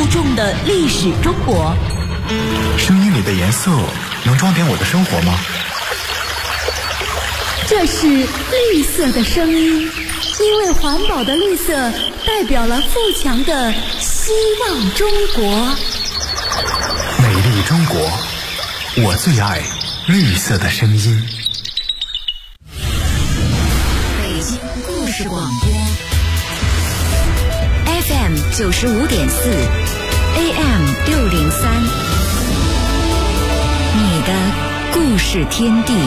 重的历史中国。 声音里的颜色能装点我的生活吗？ 这是绿色的声音，因为环保的绿色代表了富强的希望中国。 美丽中国，我最爱绿色的声音。 北京故事广播 FM 95.4 AM 603，你的故事天地。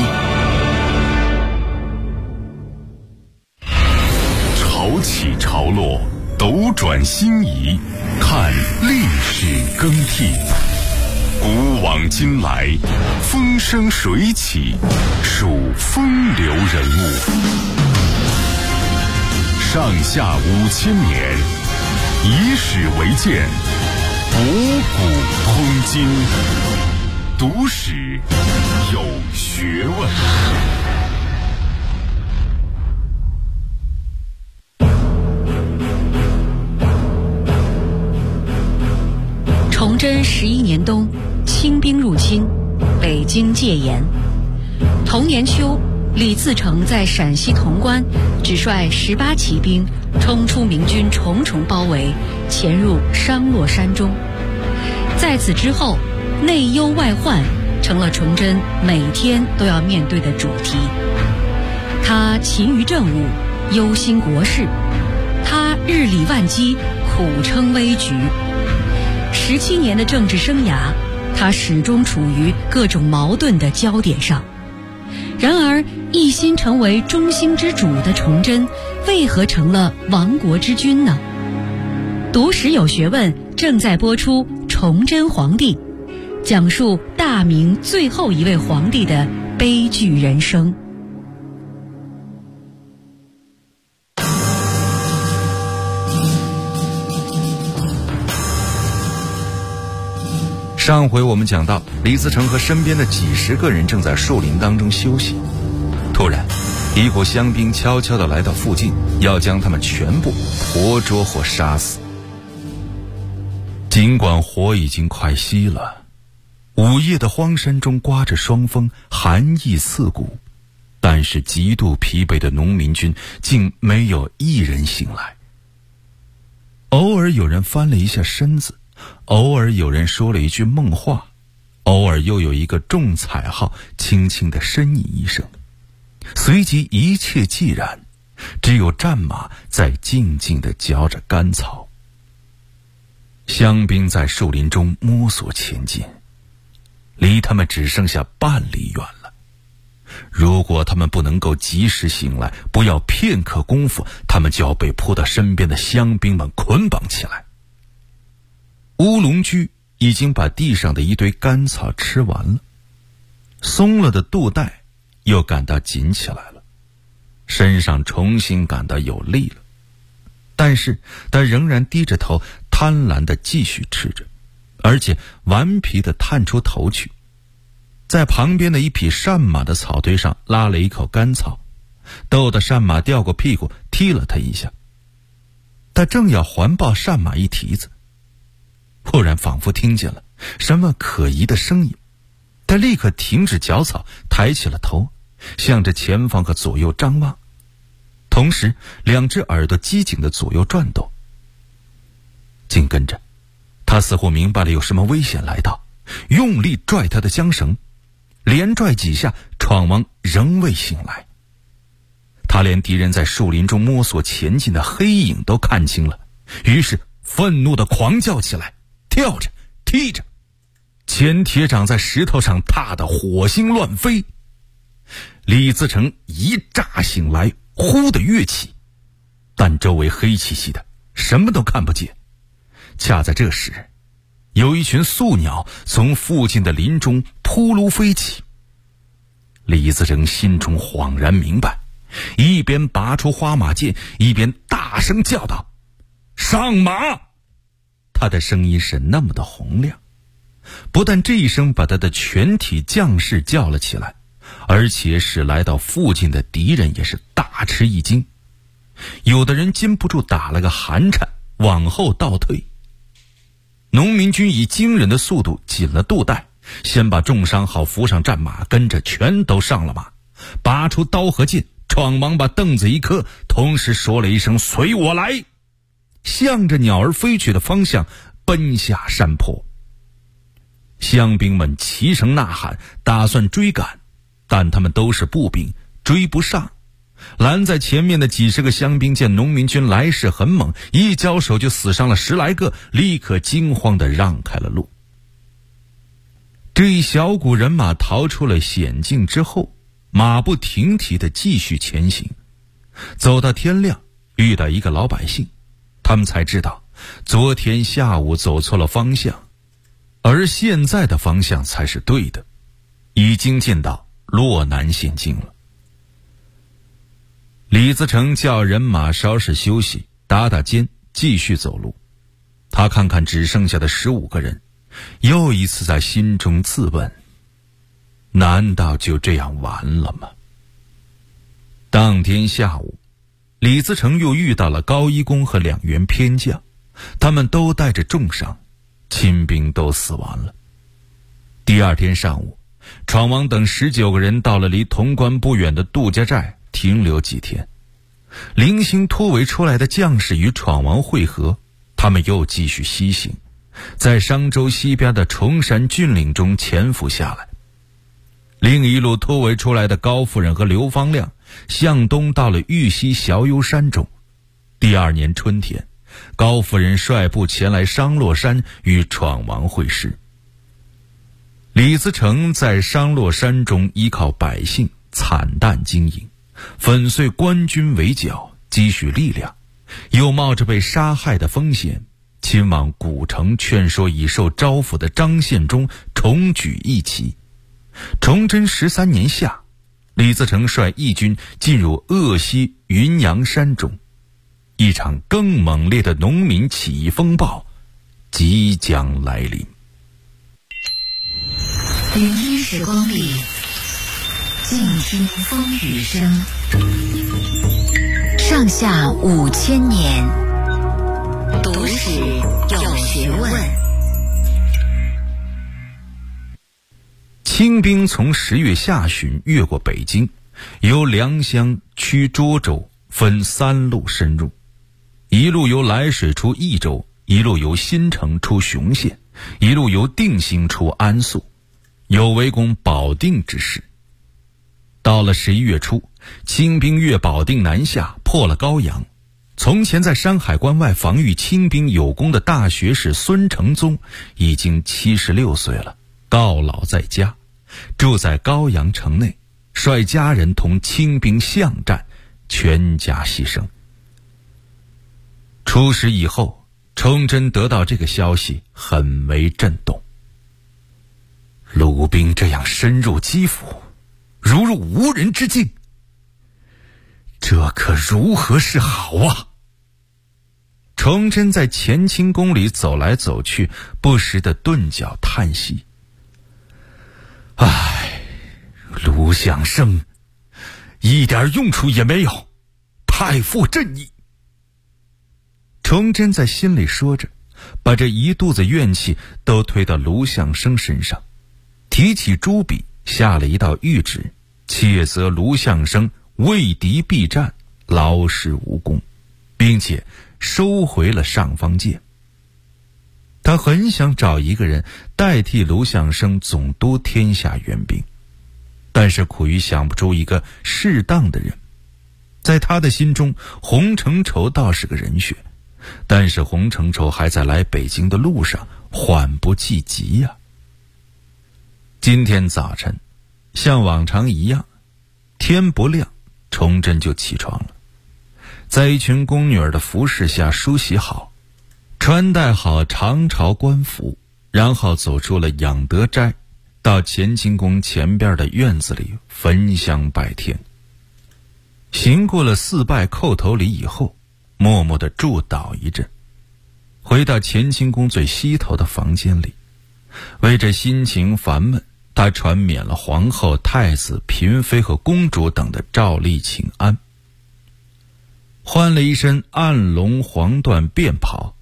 潮起潮落，斗转星移，看历史更替。古往今来，风生水起，数风流人物。上下5000年，以史为鉴，博古通今，读史有学问。 崇祯11年冬，清兵入侵，北京戒严。同年秋，李自成在陕西潼关只率18骑兵冲出明军重重包围，潜入商洛山中。在此之后，内忧外患成了崇祯每天都要面对的主题。他勤于政务，忧心国事；他日理万机，苦撑危局。17年的政治生涯，他始终处于各种矛盾的焦点上。然而，一心成为中兴之主的崇祯，为何成了亡国之君呢？读史有学问正在播出《崇祯皇帝》，讲述大明最后一位皇帝的悲剧人生。 上回我们讲到，李自成和身边的几十个人正在树林当中休息，突然一股香兵悄悄地来到附近，要将他们全部活捉或杀死。尽管火已经快熄了，午夜的荒山中刮着霜风，寒意刺骨，但是极度疲惫的农民军竟没有一人醒来。偶尔有人翻了一下身子，偶尔有人说了一句梦话，偶尔又有一个中彩号轻轻地呻吟一声，随即一切寂然，只有战马在静静地嚼着干草。香兵在树林中摸索前进，离他们只剩下半里远了。如果他们不能够及时醒来，不要片刻功夫，他们就要被扑到身边的香兵们捆绑起来。乌龙驹已经把地上的一堆干草吃完了，松了的肚带又感到紧起来了，身上重新感到有力了，但是他仍然低着头，贪婪地继续吃着，而且顽皮地探出头去，在旁边的一匹善马的草堆上拉了一口干草，逗得善马掉过屁股踢了他一下。他正要环抱善马一蹄子，忽然仿佛听见了什么可疑的声音，他立刻停止嚼草，抬起了头，向着前方和左右张望，同时两只耳朵机警地左右转动。紧跟着，他似乎明白了有什么危险来到，用力拽他的缰绳，连拽几下，闯王仍未醒来。他连敌人在树林中摸索前进的黑影都看清了，于是愤怒地狂叫起来，跳着踢着，前铁掌在石头上踏得火星乱飞。李自成一乍醒来，忽地跃起，但周围黑漆漆的，什么都看不见。恰在这时，有一群宿鸟从附近的林中扑噜飞起。李自成心中恍然明白，一边拔出花马剑，一边大声叫道：“上马！”他的声音是那么的洪亮，不但这一声把他的全体将士叫了起来，而且使来到附近的敌人也是大吃一惊，有的人禁不住打了个寒颤，往后倒退。 农民军以惊人的速度紧了肚带，先把重伤号扶上战马，跟着全都上了马，拔出刀和剑，闯王把凳子一磕，同时说了一声随我来，向着鸟儿飞去的方向奔下山坡。乡兵们齐声呐喊，打算追赶，但他们都是步兵，追不上。拦在前面的几十个乡兵见农民军来势很猛，一交手就死伤了10来个，立刻惊慌地让开了路。这一小股人马逃出了险境之后，马不停蹄地继续前行，走到天亮，遇到一个老百姓，他们才知道昨天下午走错了方向，而现在的方向才是对的，已经进到洛南县境了。李自成叫人马稍事休息，打打肩，继续走路。他看看只剩下的15个人，又一次在心中自问：难道就这样完了吗？当天下午，李自成又遇到了高一公和2员偏将，他们都带着重伤，亲兵都死亡了。第二天上午，闯王等19个人到了离潼关不远的杜家寨停留几天。零星突围出来的将士与闯王会合，他们又继续西行，在商州西边的崇山峻岭中潜伏下来。另一路突围出来的高夫人和刘方亮向东到了玉溪小幽山中。第2年春天，高夫人率部前来商洛山与闯王会师。李自成在商洛山中依靠百姓惨淡经营，粉碎官军围剿，积蓄力量，又冒着被杀害的风险，亲往古城劝说已受招抚的张献忠重举义旗。崇祯13年夏，李自成率义军进入鄂西云阳山中，一场更猛烈的农民起义风暴即将来临。 聆听时光里，静听风雨声。上下5000年，读史有学问。 清兵从10月下旬越过北京，由良乡趋涿州，分3路深入，一路由涞水出益州，一路由新城出雄县，一路由定兴出安宿，有围攻保定之势。到了11月初，清兵越保定南下，破了高阳。从前在山海关外防御清兵有功的大学士孙承宗已经76岁了，告老在家，住在高阳城内，率家人同清兵巷战，全家牺牲。出师以后，崇祯得到这个消息，很为震动。鲁兵这样深入基辅，如入无人之境，这可如何是好啊？崇祯在乾清宫里走来走去，不时地顿脚叹息。唉，卢象升一点用处也没有，太负朕意。崇祯在心里说着，把这一肚子怨气都推到卢象升身上，提起朱笔下了一道谕旨，切责卢象升为敌必战，劳师无功，并且收回了尚方剑。他很想找一个人代替卢象升总督天下援兵，但是苦于想不出一个适当的人。在他的心中，洪承畴倒是个人选，但是洪承畴还在来北京的路上，缓不济急呀。今天早晨像往常一样，天不亮，崇祯就起床了，在一群宫女儿的服侍下梳洗好，穿戴好长朝官服，然后走出了养德斋，到乾清宫前边的院子里焚香拜天。行过了4拜叩头礼以后，默默地祝祷一阵，回到乾清宫最西头的房间里，为这心情烦闷，他传免了皇后、太子、嫔妃和公主等的诏例请安，换了一身暗龙黄缎便袍，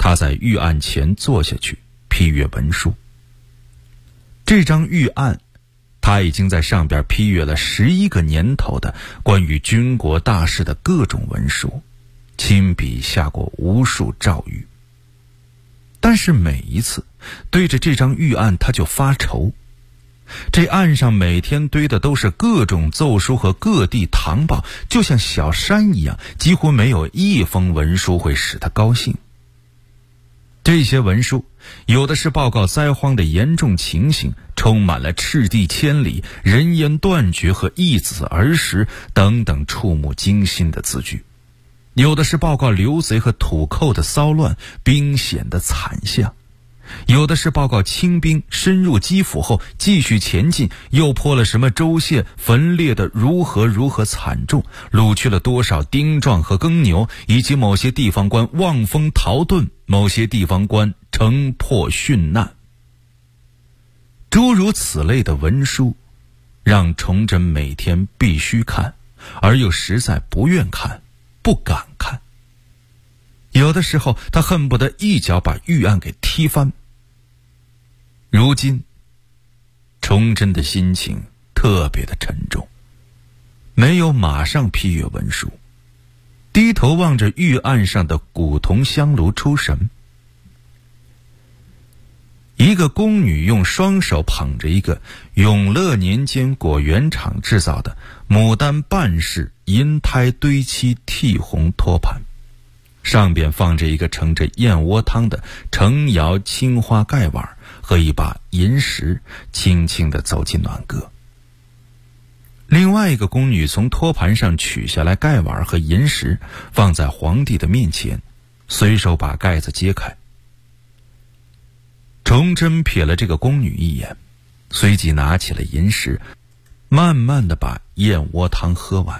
他在御案前坐下去批阅文书。这张御案，他已经在上边批阅了11个年头的关于军国大事的各种文书，亲笔下过无数诏谕。但是每一次对着这张御案，他就发愁。这案上每天堆的都是各种奏书和各地堂报，就像小山一样，几乎没有一封文书会使他高兴。这些文书有的是报告灾荒的严重情形，充满了赤地千里、人烟断绝和易子而食等等触目惊心的字句，有的是报告流贼和土寇的骚乱、兵险的惨象，有的是报告清兵深入基辅后继续前进，又破了什么州县，焚裂的如何惨重，掳去了多少丁壮和耕牛，以及某些地方官望风逃遁，某些地方官城破殉难。诸如此类的文书让崇祯每天必须看，而又实在不愿看，不敢看。有的时候他恨不得一脚把御案给踢翻。如今崇祯的心情特别的沉重，没有马上批阅文书，低头望着御案上的古铜香炉出神。一个宫女用双手捧着一个永乐年间果园厂制造的牡丹半式银胎堆漆剔红托盘，上边放着一个盛着燕窝汤的成窑青花盖碗和一把银石，轻轻地走进暖阁。另外一个宫女从托盘上取下来盖碗和银石，放在皇帝的面前，随手把盖子揭开。崇祯瞥了这个宫女一眼，随即拿起了银石，慢慢地把燕窝汤喝完。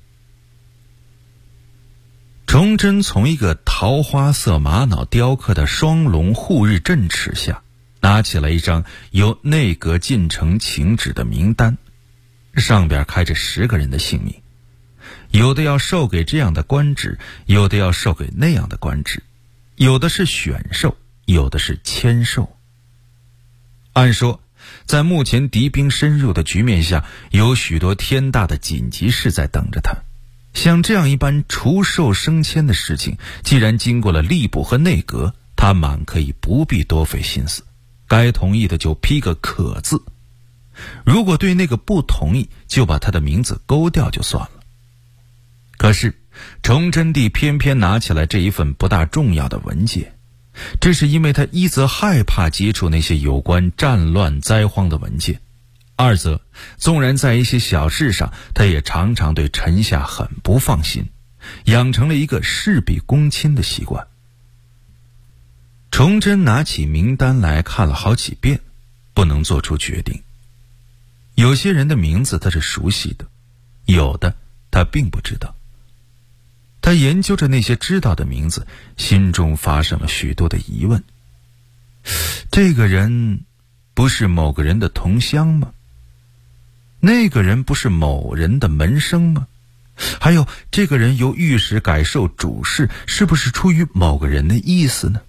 崇祯从一个桃花色玛瑙雕刻的双龙护日镇尺下拿起了一张由内阁进呈请旨的名单，上边开着10个人的姓名，有的要授给这样的官职，有的要授给那样的官职，有的是选授，有的是签授。按说在目前敌兵深入的局面下，有许多天大的紧急事在等着他。像这样一般除授升迁的事情，既然经过了吏部和内阁，他满可以不必多费心思，该同意的就批个可字，如果对那个不同意，就把他的名字勾掉就算了。可是崇祯帝偏偏拿起来这一份不大重要的文件，这是因为他一则害怕接触那些有关战乱灾荒的文件，二则纵然在一些小事上，他也常常对臣下很不放心，养成了一个事必躬亲的习惯。崇祯拿起名单来看了好几遍，不能做出决定。有些人的名字他是熟悉的，有的他并不知道。他研究着那些知道的名字，心中发生了许多的疑问。这个人不是某个人的同乡吗？那个人不是某人的门生吗？还有这个人由御史改授主事，是不是出于某个人的意思呢？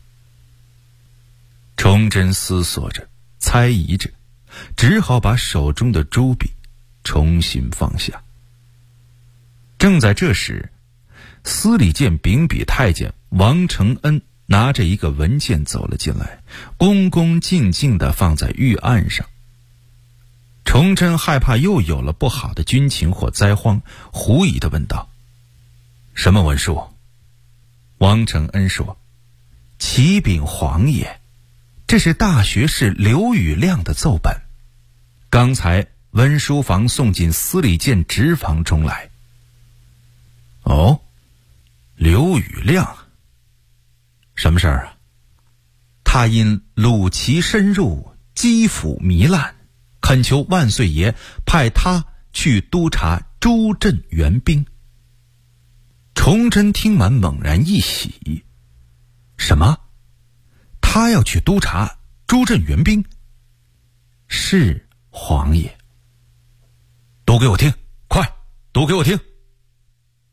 崇祯思索着，猜疑着，只好把手中的朱笔重新放下。正在这时，司礼监秉笔太监王承恩拿着一个文件走了进来，恭恭敬敬地放在御案上。崇祯害怕又有了不好的军情或灾荒，狐疑地问道：“什么文书？”王承恩说：“启禀皇爷，这是大学士刘宇亮的奏本，刚才文书房送进司礼监直房中来。”哦，刘宇亮，什么事儿啊？他因鲁齐深入，基辅糜烂，恳求万岁爷派他去督察诸镇援兵。崇祯听完猛然一喜，什么？他要去督察诸镇援兵？是，皇爷。读给我听，快，读给我听。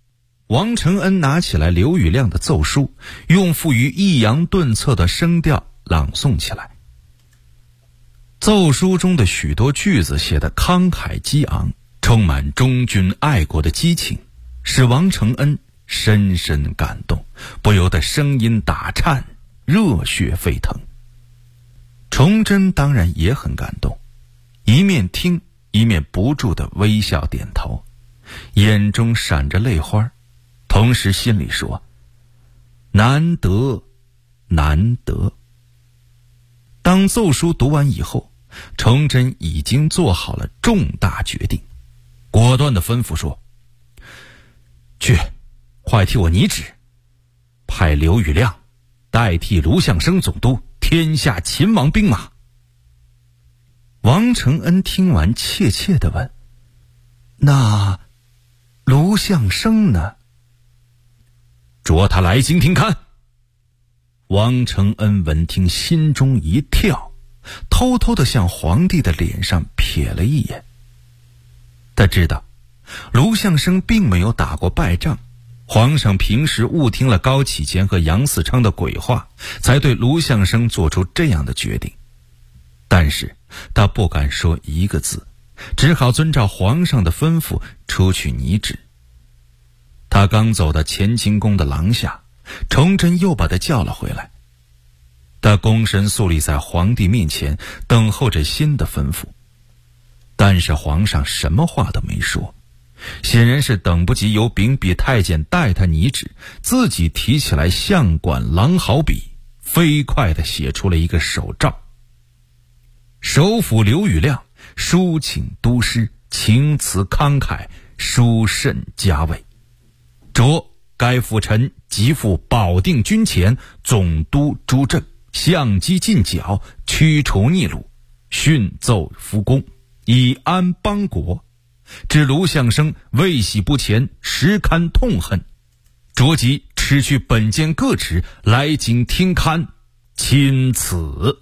王承恩拿起来刘宇亮的奏书，用富于抑扬顿挫的声调朗诵起来。奏书中的许多句子写得慷慨激昂，充满忠君爱国的激情，使王承恩深深感动，不由得声音打颤，热血沸腾。崇祯当然也很感动，一面听一面不住地微笑点头，眼中闪着泪花，同时心里说：难得，难得。当奏书读完以后，崇祯已经做好了重大决定，果断地吩咐说：去，快替我拟旨，派刘宇亮代替卢象升总督天下秦王兵马。王承恩听完怯怯地问：那卢象升呢？着他来京听看。王承恩闻听心中一跳，偷偷地向皇帝的脸上瞥了一眼。他知道卢象升并没有打过败仗，皇上平时误听了高启乾和杨嗣昌的鬼话，才对卢象升做出这样的决定。但是他不敢说一个字，只好遵照皇上的吩咐出去拟旨。他刚走到乾清宫的廊下，崇祯又把他叫了回来。他躬身肃立在皇帝面前，等候着新的吩咐。但是皇上什么话都没说，显然是等不及由秉笔太监代他拟旨，自己提起来相管狼毫笔，飞快地写出了一个手诏：首辅刘宇亮抒请督师，情辞慷慨，殊甚加味。着该辅臣即赴保定军前，总督诸镇，相机进剿，驱除逆虏，训奏夫公，以安邦国。至卢象升未喜不前，实堪痛恨。着即斥去本监各职，来京听勘，钦此。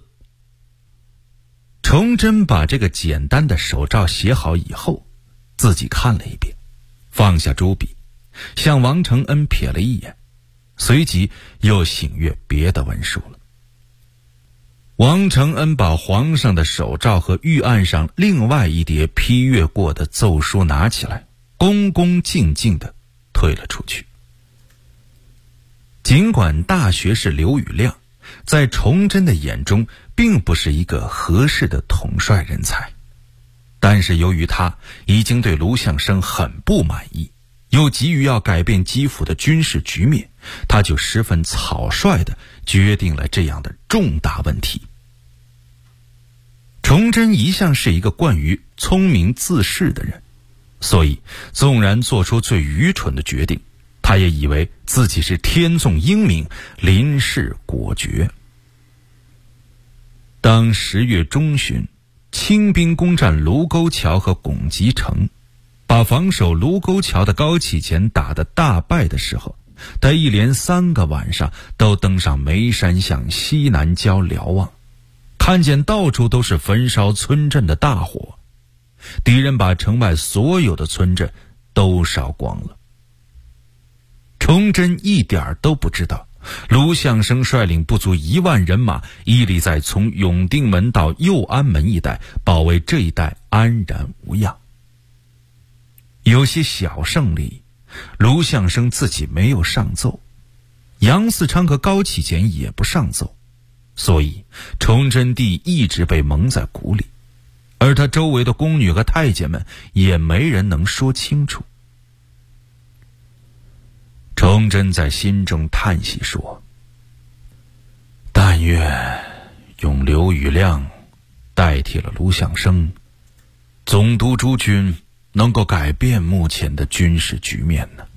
崇祯把这个简单的手诏写好以后，自己看了一遍，放下朱笔，向王承恩瞥了一眼，随即又醒阅别的文书了。王承恩把皇上的手诏和御案上另外一叠批阅过的奏书拿起来，恭恭敬敬地退了出去。尽管大学士刘宇亮在崇祯的眼中并不是一个合适的统帅人才，但是由于他已经对卢象升很不满意，又急于要改变基辅的军事局面，他就十分草率地决定了这样的重大问题。崇祯一向是一个惯于聪明自恃的人，所以纵然做出最愚蠢的决定，他也以为自己是天纵英明，临事果决。当10月中旬，清兵攻占卢沟桥和拱集城，把防守卢沟桥的高启乾打得大败的时候，他一连3个晚上都登上眉山向西南郊瞭望，看见到处都是焚烧村镇的大火，敌人把城外所有的村镇都烧光了。崇祯一点都不知道卢象升率领不足1万人马，屹立在从永定门到右安门一带，保卫这一带安然无恙。有些小胜利，卢象升自己没有上奏，杨嗣昌和高启乾也不上奏，所以崇祯帝一直被蒙在鼓里，而他周围的宫女和太监们也没人能说清楚。崇祯在心中叹息说：但愿用刘宇亮代替了卢象升，总督诸军能够改变目前的军事局面呢。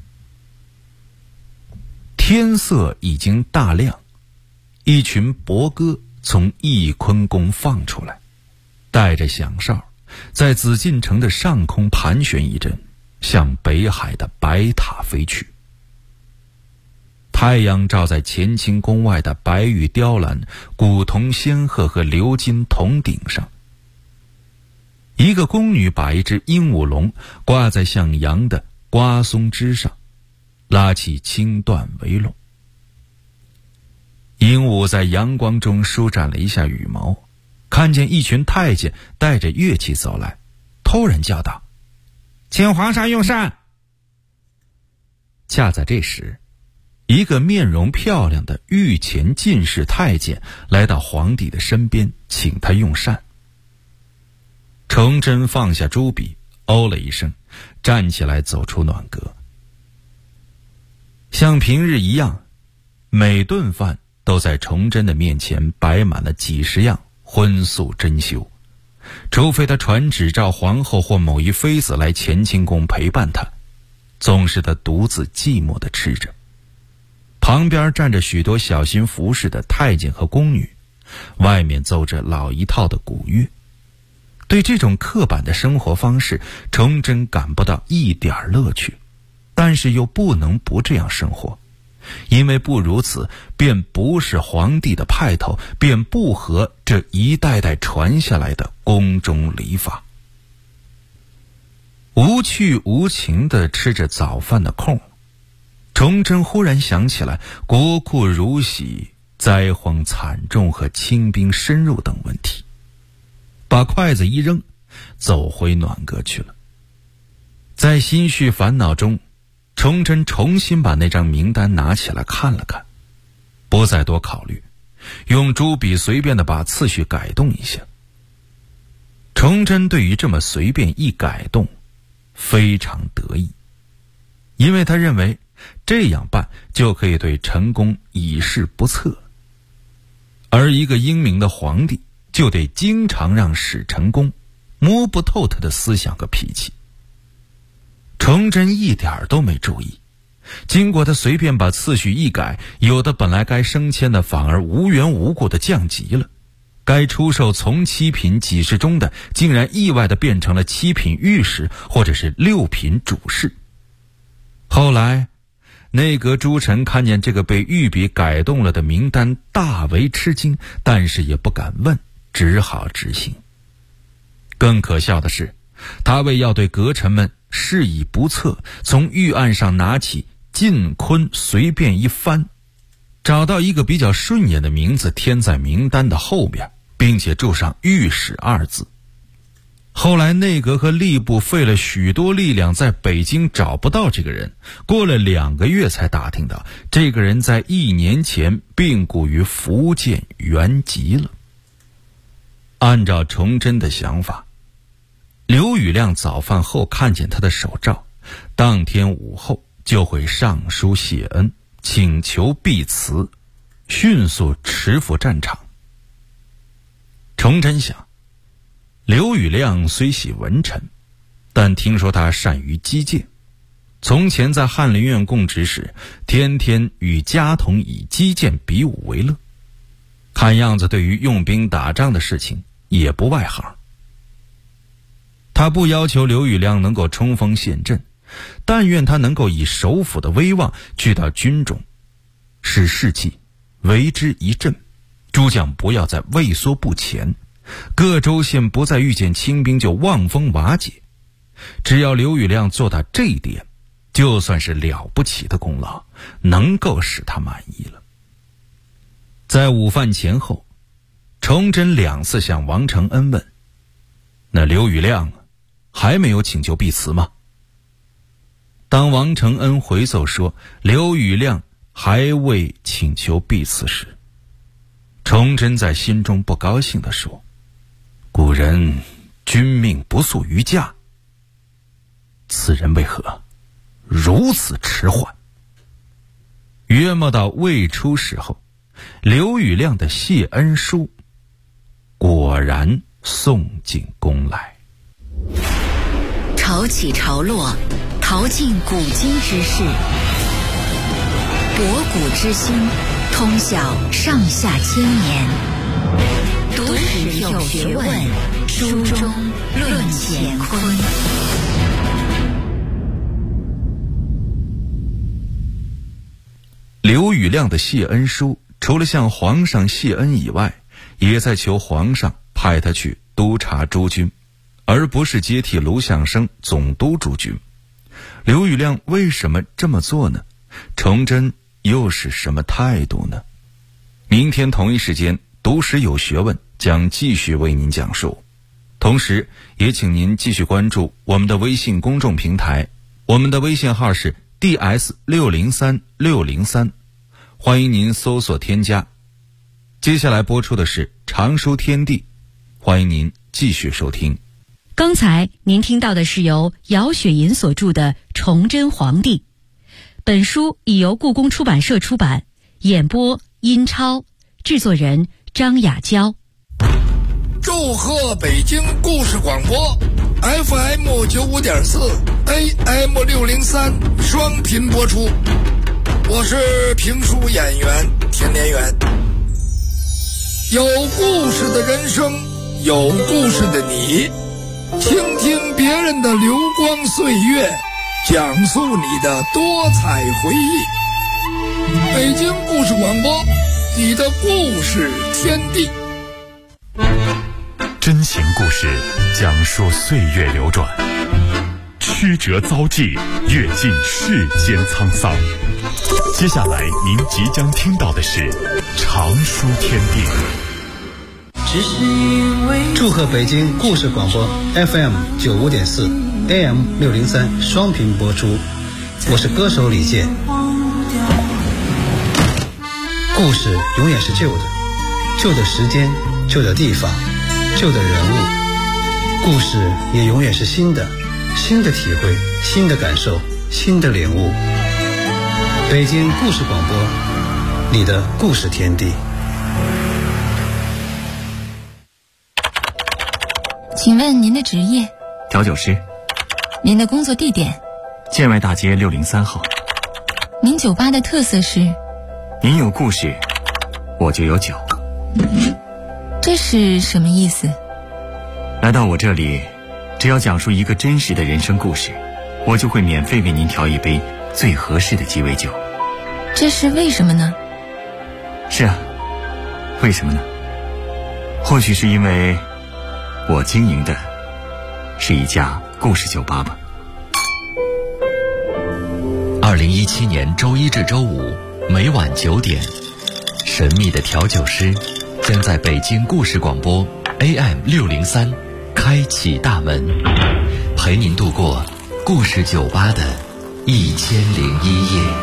天色已经大亮，一群伯歌从翊坤宫放出来，带着响哨，在紫禁城的上空盘旋一阵，向北海的白塔飞去。太阳照在乾清宫外的白玉雕栏、古铜仙鹤和鎏金铜鼎上。一个宫女把一只鹦鹉龙挂在向阳的瓜松枝上， 拉起青缎围拢。鹦鹉在阳光中舒展了一下羽毛，看见一群太监带着乐器走来，突然叫道：“请皇上用膳。”恰在这时，一个面容漂亮的御前进士太监来到皇帝的身边，请他用膳。崇祯放下朱笔，哦了一声，站起来走出暖阁。像平日一样，每顿饭都在崇祯的面前摆满了几十样荤素珍馐，除非他传旨召皇后或某一妃子来乾清宫陪伴他，总是他独自寂寞地吃着。旁边站着许多小心服侍的太监和宫女，外面奏着老一套的古乐。对这种刻板的生活方式，崇祯感不到一点乐趣，但是又不能不这样生活，因为不如此便不是皇帝的派头，便不合这一代代传下来的宫中礼法。无趣无情地吃着早饭的空，崇祯忽然想起来国库如洗、灾荒惨重和清兵深入等问题，把筷子一扔，走回暖阁去了。在心绪烦恼中，崇祯重新把那张名单拿起来看了看，不再多考虑，用朱笔随便的把次序改动一下。崇祯对于这么随便一改动非常得意，因为他认为这样办就可以对陈宫以示不测，而一个英明的皇帝就得经常让使臣宫摸不透他的思想和脾气。崇祯一点都没注意，经过他随便把次序一改，有的本来该升迁的反而无缘无故的降级了，该出售从7品给事中的竟然意外的变成了7品御史或者是6品主事。后来内阁诸臣看见这个被御笔改动了的名单，大为吃惊，但是也不敢问，只好执行。更可笑的是，他为要对阁臣们示以不测，从御案上拿起晋坤随便一翻，找到一个比较顺眼的名字填在名单的后面，并且注上御史2字。后来内阁和吏部费了许多力量在北京找不到这个人，过了2个月才打听到这个人在1年前病故于福建原籍了。按照崇祯的想法，刘宇亮早饭后看见他的手诏，当天午后就会上书谢恩，请求避辞，迅速驰赴战场。崇祯想，刘宇亮虽系文臣，但听说他善于击剑，从前在翰林院供职时，天天与家童以击剑比武为乐，看样子对于用兵打仗的事情也不外行。他不要求刘宇亮能够冲锋陷阵，但愿他能够以首辅的威望去到军中，使士气为之一振，诸将不要再畏缩不前，各州县不再遇见清兵就望风瓦解。只要刘宇亮做到这一点，就算是了不起的功劳，能够使他满意了。在午饭前后，崇祯2次向王承恩问，那刘宇亮还没有请求避辞吗？当王承恩回奏说刘宇亮还未请求避辞时，崇祯在心中不高兴地说，古人君命不速于驾，此人为何如此迟缓？约莫到未出时候，刘宇亮的谢恩书果然送进宫来。 潮起潮落，淘尽古今之事，博古知新，通晓上下千年。读史有学问，书中论乾坤。 刘宇亮的谢恩书，除了向皇上谢恩以外，也在求皇上派他去督察诸军，而不是接替卢象升总督诸军。刘宇亮为什么这么做呢？ 崇祯又是什么态度呢？明天同一时间，读史有学问将继续为您讲述。同时也请您继续关注我们的微信公众平台，我们的微信号是 DS603603，欢迎您搜索添加。接下来播出的是常书天地，欢迎您继续收听。 刚才您听到的是由姚雪银所著的《崇祯皇帝》，本书已由故宫出版社出版，演播殷超，制作人张雅娇。 祝贺北京故事广播 FM 95.4 AM 603双频播出，我是评书演员田连元。有故事的人生，有故事的你，倾听别人的流光岁月，讲述你的多彩回忆。北京故事广播，你的故事天地。 真情故事讲述岁月流转，曲折遭际，阅尽世间沧桑。接下来您即将听到的是常书天地。 祝贺北京故事广播 FM 95.4 AM 603双频播出，我是歌手李健。故事永远是旧的，旧的时间，旧的地方，旧的人物。故事也永远是新的，新的体会，新的感受，新的领悟。北京故事广播，你的故事天地。 请问您的职业？ 调酒师。 您的工作地点？ 建外大街603号。 您酒吧的特色是？ 您有故事，我就有酒。 这是什么意思？ 来到我这里，只要讲述一个真实的人生故事，我就会免费为您调一杯最合适的鸡尾酒。 这是为什么呢？ 是啊，为什么呢？或许是因为我经营的是一家故事酒吧吧。 2017年周一至周五每晚9点，神秘的调酒师将在北京故事广播 AM 603开启大门，陪您度过故事酒吧的1001夜。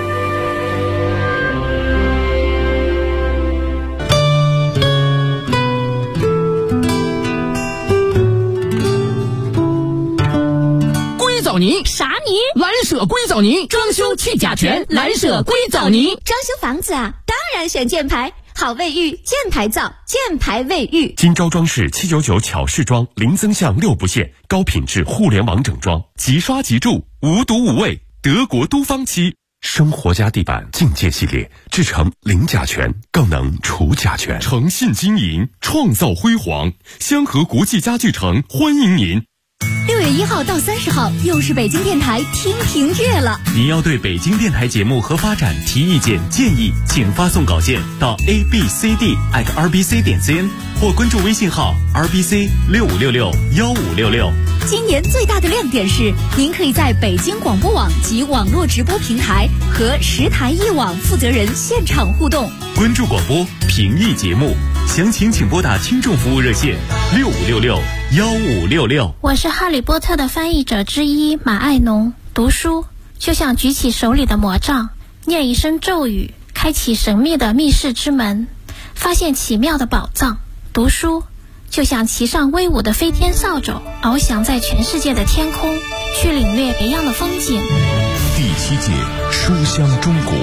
藻泥啥泥？ 蓝舍硅藻泥，装修去甲醛，蓝舍硅藻泥。 装修房子啊，当然选箭牌，好卫浴，箭牌造，箭牌卫浴。 金招装饰799巧饰装，零增项6不限，高品质互联网整装，即刷即住，无毒无味，德国都芳漆。生活家地板境界系列，制成零甲醛，更能除甲醛。诚信经营，创造辉煌。香河国际家具城欢迎您。 6月1号到30号，又是北京电台听评月了。 您要对北京电台节目和发展提意见建议，请发送稿件到 abcd@rbc.cn 或关注微信号 rbc65661566。 今年最大的亮点是，您可以在北京广播网及网络直播平台和10台一网负责人现场互动。 关注广播，评议节目，详情请拨打听众服务热线65661566。 我是哈利波特的翻译者之一马爱农。读书就像举起手里的魔杖，念一声咒语，开启神秘的密室之门，发现奇妙的宝藏。读书就像骑上威武的飞天扫帚，翱翔在全世界的天空，去领略别样的风景。 第7届书香中国